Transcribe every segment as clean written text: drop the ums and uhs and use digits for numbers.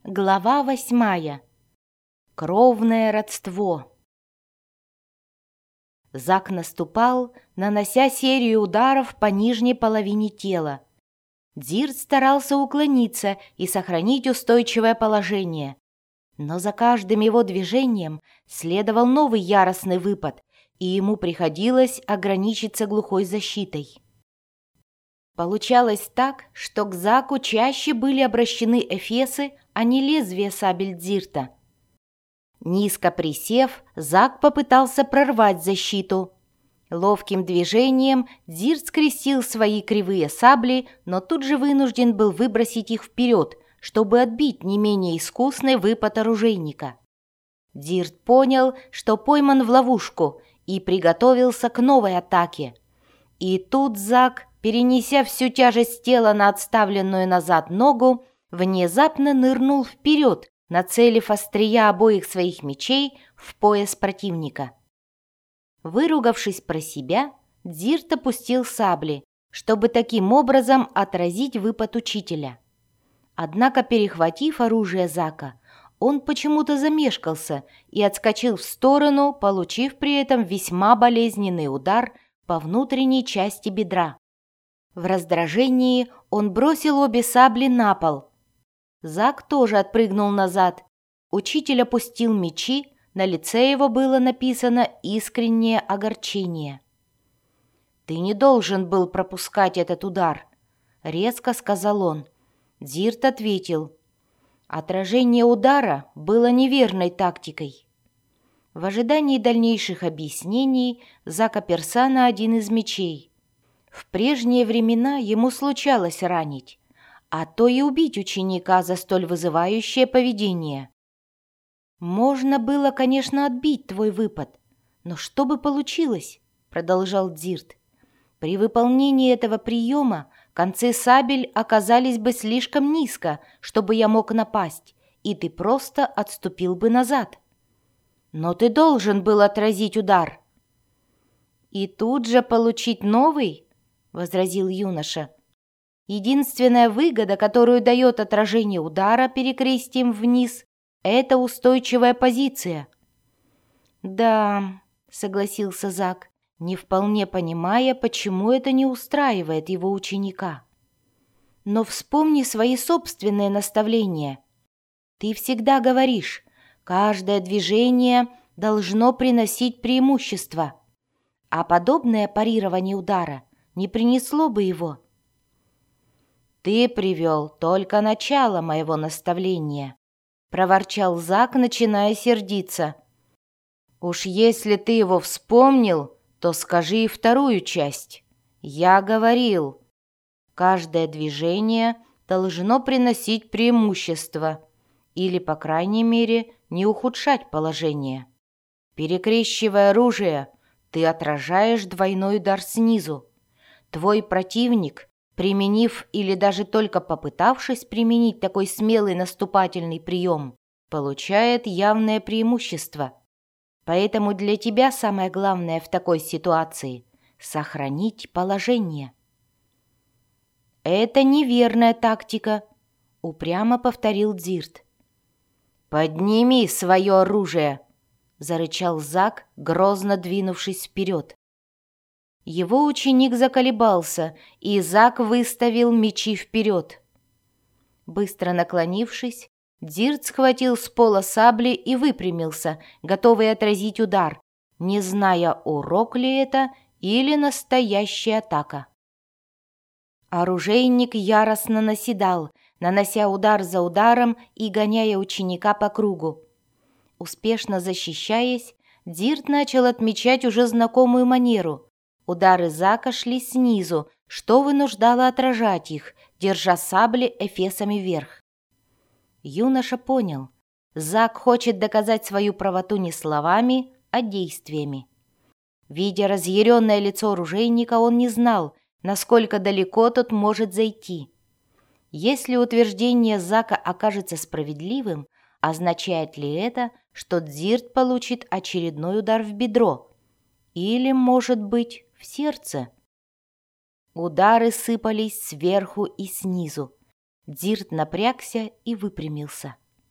Глава 8. Кровное родство. Зак наступал, нанося серию ударов по нижней половине тела. Дирт старался уклониться и сохранить устойчивое положение. Но за каждым его движением следовал новый яростный выпад, и ему приходилось ограничиться глухой защитой. Получалось так, что к Заку чаще были обращены эфесы, а не лезвия сабель Дирта. Низко присев, Зак попытался прорвать защиту. Ловким движением Дирт скрестил свои кривые сабли, но тут же вынужден был выбросить их вперед, чтобы отбить не менее искусный выпад оружейника. Дирт понял, что пойман в ловушку, и приготовился к новой атаке. И тут Зак, перенеся всю тяжесть тела на отставленную назад ногу, внезапно нырнул вперед, нацелив острия обоих своих мечей в пояс противника. Выругавшись про себя, Дирт опустил сабли, чтобы таким образом отразить выпад учителя. Однако, перехватив оружие Зака, он почему-то замешкался и отскочил в сторону, получив при этом весьма болезненный удар по внутренней части бедра. В раздражении он бросил обе сабли на пол. Зак тоже отпрыгнул назад. Учитель опустил мечи, на лице его было написано искреннее огорчение. «Ты не должен был пропускать этот удар», — резко сказал он. Дирт ответил: «Отражение удара было неверной тактикой». В ожидании дальнейших объяснений Зак оперся на один из мечей. В прежние времена ему случалось ранить, а то и убить ученика за столь вызывающее поведение. «Можно было, конечно, отбить твой выпад, но что бы получилось?» — продолжал Дирт. «При выполнении этого приема концы сабель оказались бы слишком низко, чтобы я мог напасть, и ты просто отступил бы назад. Но ты должен был отразить удар». «И тут же получить новый?» — возразил юноша. «Единственная выгода, которую дает отражение удара перекрестием вниз, это устойчивая позиция». «Да», — согласился Зак, не вполне понимая, почему это не устраивает его ученика. «Но вспомни свои собственные наставления. Ты всегда говоришь, каждое движение должно приносить преимущество, а подобное парирование удара не принесло бы его». «Ты привел только начало моего наставления», — проворчал Зак, начиная сердиться. «Уж если ты его вспомнил, то скажи и вторую часть. Я говорил, каждое движение должно приносить преимущество или, по крайней мере, не ухудшать положение. Перекрещивая оружие, ты отражаешь двойной удар снизу. Твой противник, применив или даже только попытавшись применить такой смелый наступательный прием, получает явное преимущество. Поэтому для тебя самое главное в такой ситуации — сохранить положение». «Это неверная тактика», — упрямо повторил Дирт. «Подними свое оружие», — зарычал Зак, грозно двинувшись вперед. Его ученик заколебался, и Зак выставил мечи вперед. Быстро наклонившись, Дирт схватил с пола сабли и выпрямился, готовый отразить удар, не зная, урок ли это или настоящая атака. Оружейник яростно наседал, нанося удар за ударом и гоняя ученика по кругу. Успешно защищаясь, Дирт начал отмечать уже знакомую манеру. Удары Зака шли снизу, что вынуждало отражать их, держа сабли эфесами вверх. Юноша понял, Зак хочет доказать свою правоту не словами, а действиями. Видя разъяренное лицо оружейника, он не знал, насколько далеко тот может зайти. Если утверждение Зака окажется справедливым, означает ли это, что Дирт получит очередной удар в бедро? Или, может быть, в сердце? Удары сыпались сверху и снизу. Дирт напрягся и выпрямился.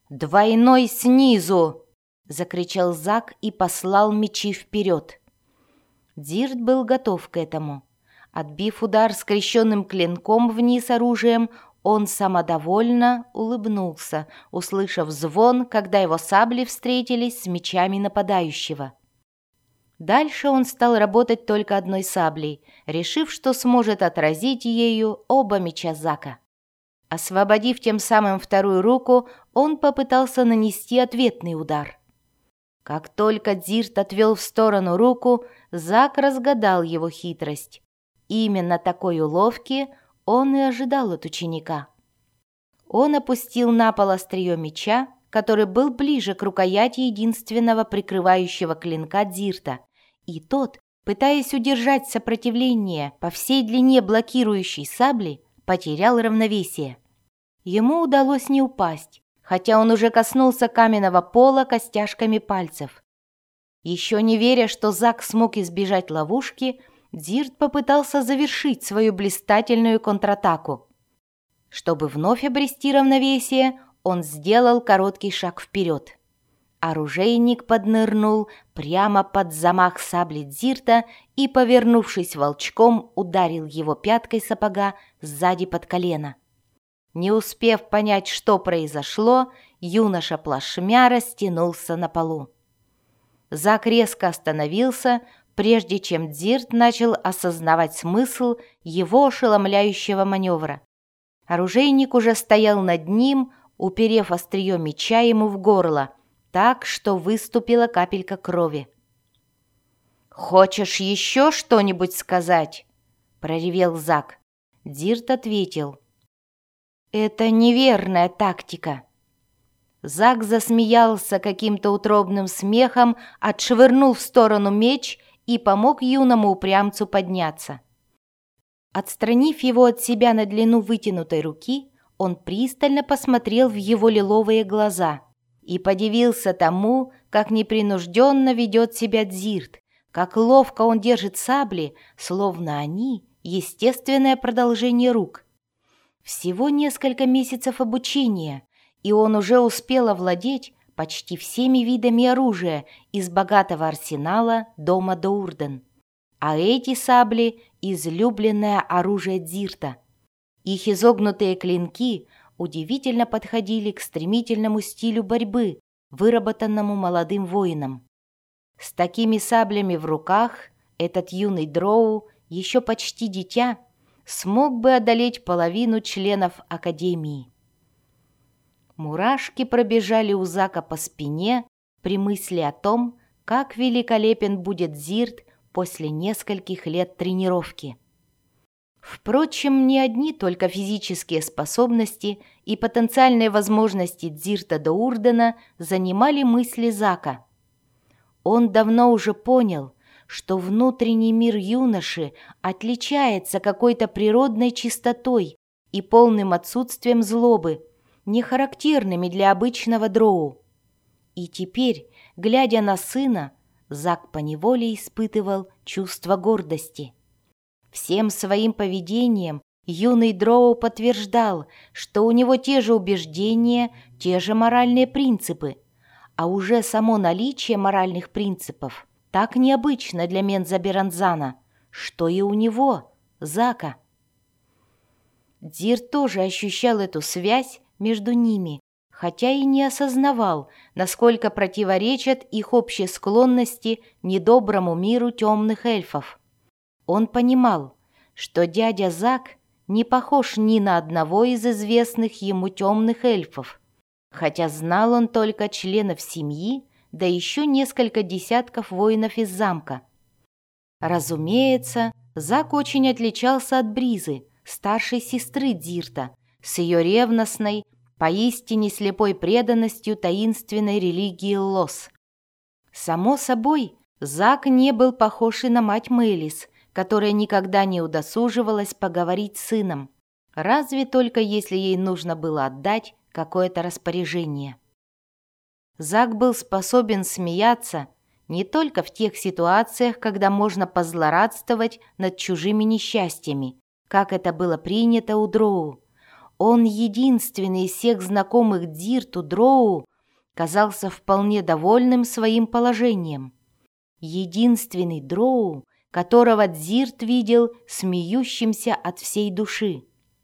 «Двойной снизу!» — закричал Зак и послал мечи вперед. Дирт был готов к этому. Отбив удар скрещенным клинком вниз оружием, он самодовольно улыбнулся, услышав звон, когда его сабли встретились с мечами нападающего. Дальше он стал работать только одной саблей, решив, что сможет отразить ею оба меча Зака. Освободив тем самым вторую руку, он попытался нанести ответный удар. Как только Дирт отвел в сторону руку, Зак разгадал его хитрость. Именно такой уловки он и ожидал от ученика. Он опустил на пол острие меча, который был ближе к рукояти единственного прикрывающего клинка Дирта, и тот, пытаясь удержать сопротивление по всей длине блокирующей сабли, потерял равновесие. Ему удалось не упасть, хотя он уже коснулся каменного пола костяшками пальцев. Еще не веря, что Зак смог избежать ловушки, Дирт попытался завершить свою блистательную контратаку. Чтобы вновь обрести равновесие, он сделал короткий шаг вперед. Оружейник поднырнул прямо под замах сабли Дирта и, повернувшись волчком, ударил его пяткой сапога сзади под колено. Не успев понять, что произошло, юноша плашмя растянулся на полу. Зак резко остановился, прежде чем Дирт начал осознавать смысл его ошеломляющего маневра. Оружейник уже стоял над ним, уперев острие меча ему в горло, так, что выступила капелька крови. «Хочешь еще что-нибудь сказать?» — проревел Зак. Дирт ответил: «Это неверная тактика». Зак засмеялся каким-то утробным смехом, отшвырнул в сторону меч и помог юному упрямцу подняться. Отстранив его от себя на длину вытянутой руки, он пристально посмотрел в его лиловые глаза и подивился тому, как непринужденно ведет себя Дирт, как ловко он держит сабли, словно они — естественное продолжение рук. Всего несколько месяцев обучения, и он уже успел овладеть почти всеми видами оружия из богатого арсенала дома Доурден. А эти сабли — излюбленное оружие Дирта. Их изогнутые клинки удивительно подходили к стремительному стилю борьбы, выработанному молодым воином. С такими саблями в руках этот юный дроу, еще почти дитя, смог бы одолеть половину членов Академии. Мурашки пробежали у Зака по спине при мысли о том, как великолепен будет Дирт после нескольких лет тренировки. Впрочем, не одни только физические способности и потенциальные возможности Дирта Доурдена занимали мысли Зака. Он давно уже понял, что внутренний мир юноши отличается какой-то природной чистотой и полным отсутствием злобы, не характерными для обычного дроу. И теперь, глядя на сына, Зак поневоле испытывал чувство гордости. Всем своим поведением юный дроу подтверждал, что у него те же убеждения, те же моральные принципы, а уже само наличие моральных принципов так необычно для Менза Беранзана, что и у него, Зака. Дирт тоже ощущал эту связь между ними, хотя и не осознавал, насколько противоречат их общие склонности недоброму миру темных эльфов. Он понимал, что дядя Зак не похож ни на одного из известных ему темных эльфов, хотя знал он только членов семьи, да еще несколько десятков воинов из замка. Разумеется, Зак очень отличался от Бризы, старшей сестры Дирта, с ее ревностной, поистине слепой преданностью таинственной религии Лос. Само собой, Зак не был похож и на мать Мэлис, которая никогда не удосуживалась поговорить с сыном, разве только если ей нужно было отдать какое-то распоряжение. Зак был способен смеяться не только в тех ситуациях, когда можно позлорадствовать над чужими несчастьями, как это было принято у дроу. Он единственный из всех знакомых Дзирту Дроу казался вполне довольным своим положением. Единственный Дроу, которого Дзирт видел смеющимся от всей души.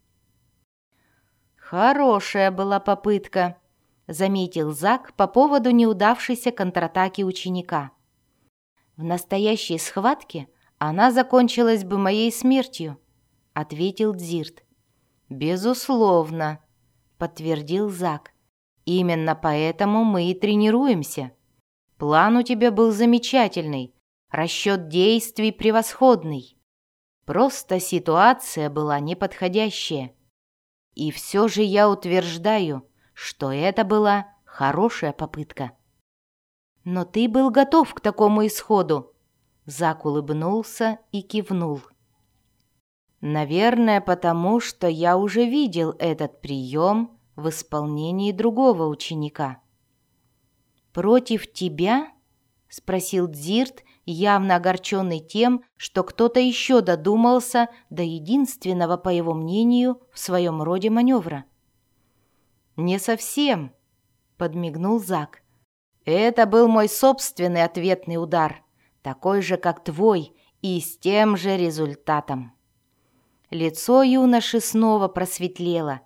«Хорошая была попытка», — заметил Зак по поводу неудавшейся контратаки ученика. «В настоящей схватке она закончилась бы моей смертью», — ответил Дзирт. «Безусловно», — подтвердил Зак. «Именно поэтому мы и тренируемся. План у тебя был замечательный, расчет действий превосходный. Просто ситуация была неподходящая. И все же я утверждаю, что это была хорошая попытка». «Но ты был готов к такому исходу», — Зак улыбнулся и кивнул. «Наверное, потому что я уже видел этот прием в исполнении другого ученика». «Против тебя?» — спросил Дзирт, явно огорченный тем, что кто-то еще додумался до единственного, по его мнению, в своем роде маневра. «Не совсем», — подмигнул Зак. «Это был мой собственный ответный удар, такой же, как твой, и с тем же результатом». Лицо юноши снова просветлело.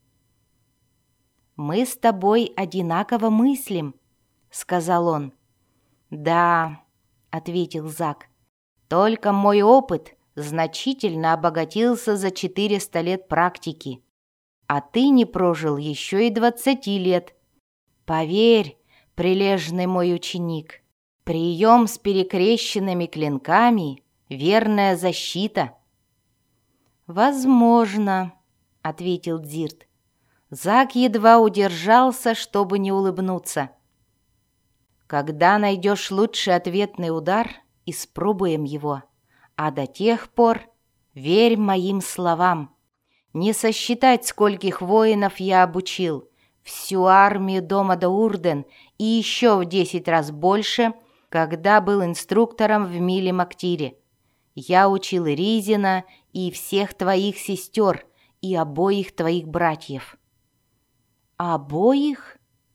«Мы с тобой одинаково мыслим», — сказал он. «Да», — ответил Зак, — «только мой опыт значительно обогатился за 400 лет практики, а ты не прожил еще и 20 лет. Поверь, прилежный мой ученик, прием с перекрещенными клинками — верная защита». «Возможно», — ответил Дзирт. Зак едва удержался, чтобы не улыбнуться. «Когда найдешь лучший ответный удар, испробуем его. А до тех пор верь моим словам. Не сосчитать, скольких воинов я обучил, всю армию дома Даурден и еще в 10 раз больше, когда был инструктором в Миле-Мактире. Я учил Ризина и всех твоих сестер, и обоих твоих братьев». «Обоих?»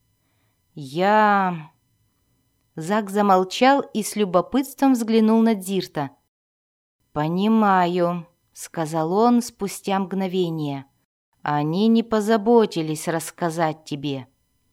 Зак замолчал и с любопытством взглянул на Дзирта. «Понимаю», — сказал он спустя мгновение. «Они не позаботились рассказать тебе».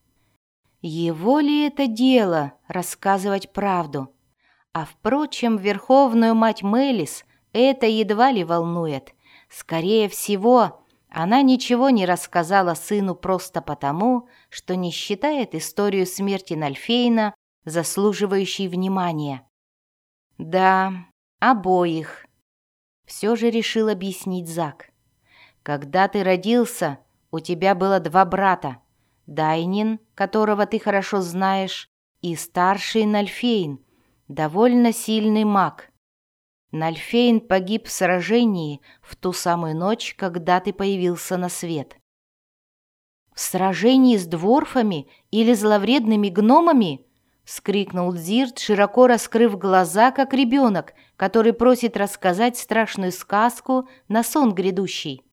Его ли это дело — рассказывать правду? А впрочем, Верховную Мать Мелис это едва ли волнует. Скорее всего, она ничего не рассказала сыну просто потому, что не считает историю смерти Нальфейна заслуживающей внимания. «Да, обоих», — все же решил объяснить Зак. «Когда ты родился, у тебя было 2 брата. Дайнин, которого ты хорошо знаешь, и старший Нальфейн, довольно сильный маг. Нальфейн погиб в сражении в ту самую ночь, когда ты появился на свет». «В сражении с дворфами или зловредными гномами?» — вскрикнул Дзирт, широко раскрыв глаза, как ребенок, который просит рассказать страшную сказку на сон грядущий.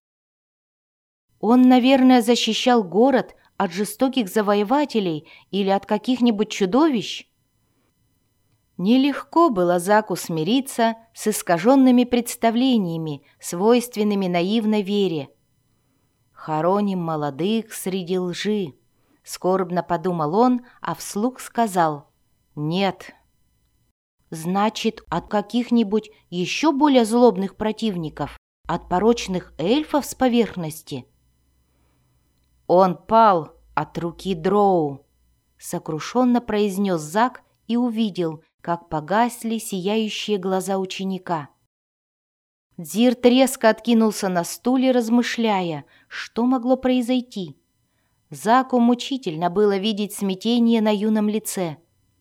«Он, наверное, защищал город от жестоких завоевателей или от каких-нибудь чудовищ?» Нелегко было Заку смириться с искаженными представлениями, свойственными наивной вере. «Хороним молодых среди лжи», — скорбно подумал он, а вслух сказал: «Нет». «Значит, от каких-нибудь еще более злобных противников? От порочных эльфов с поверхности?» «Он пал от руки Дроу», — сокрушенно произнес Зак и увидел, как погасли сияющие глаза ученика. Дзирт резко откинулся на стуле, размышляя, что могло произойти. Заку мучительно было видеть смятение на юном лице.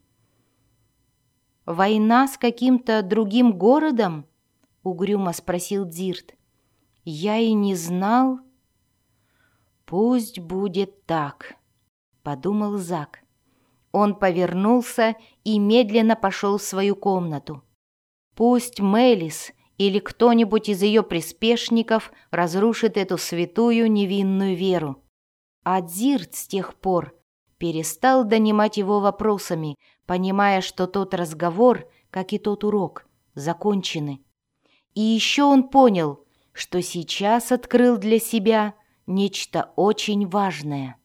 «Война с каким-то другим городом?» — угрюмо спросил Дзирт. «Я и не знал». «Пусть будет так», — подумал Зак. Он повернулся и медленно пошел в свою комнату. Пусть Мелис или кто-нибудь из ее приспешников разрушит эту святую невинную веру. А Дзирт с тех пор перестал донимать его вопросами, понимая, что тот разговор, как и тот урок, закончены. И еще он понял, что сейчас открыл для себя нечто очень важное.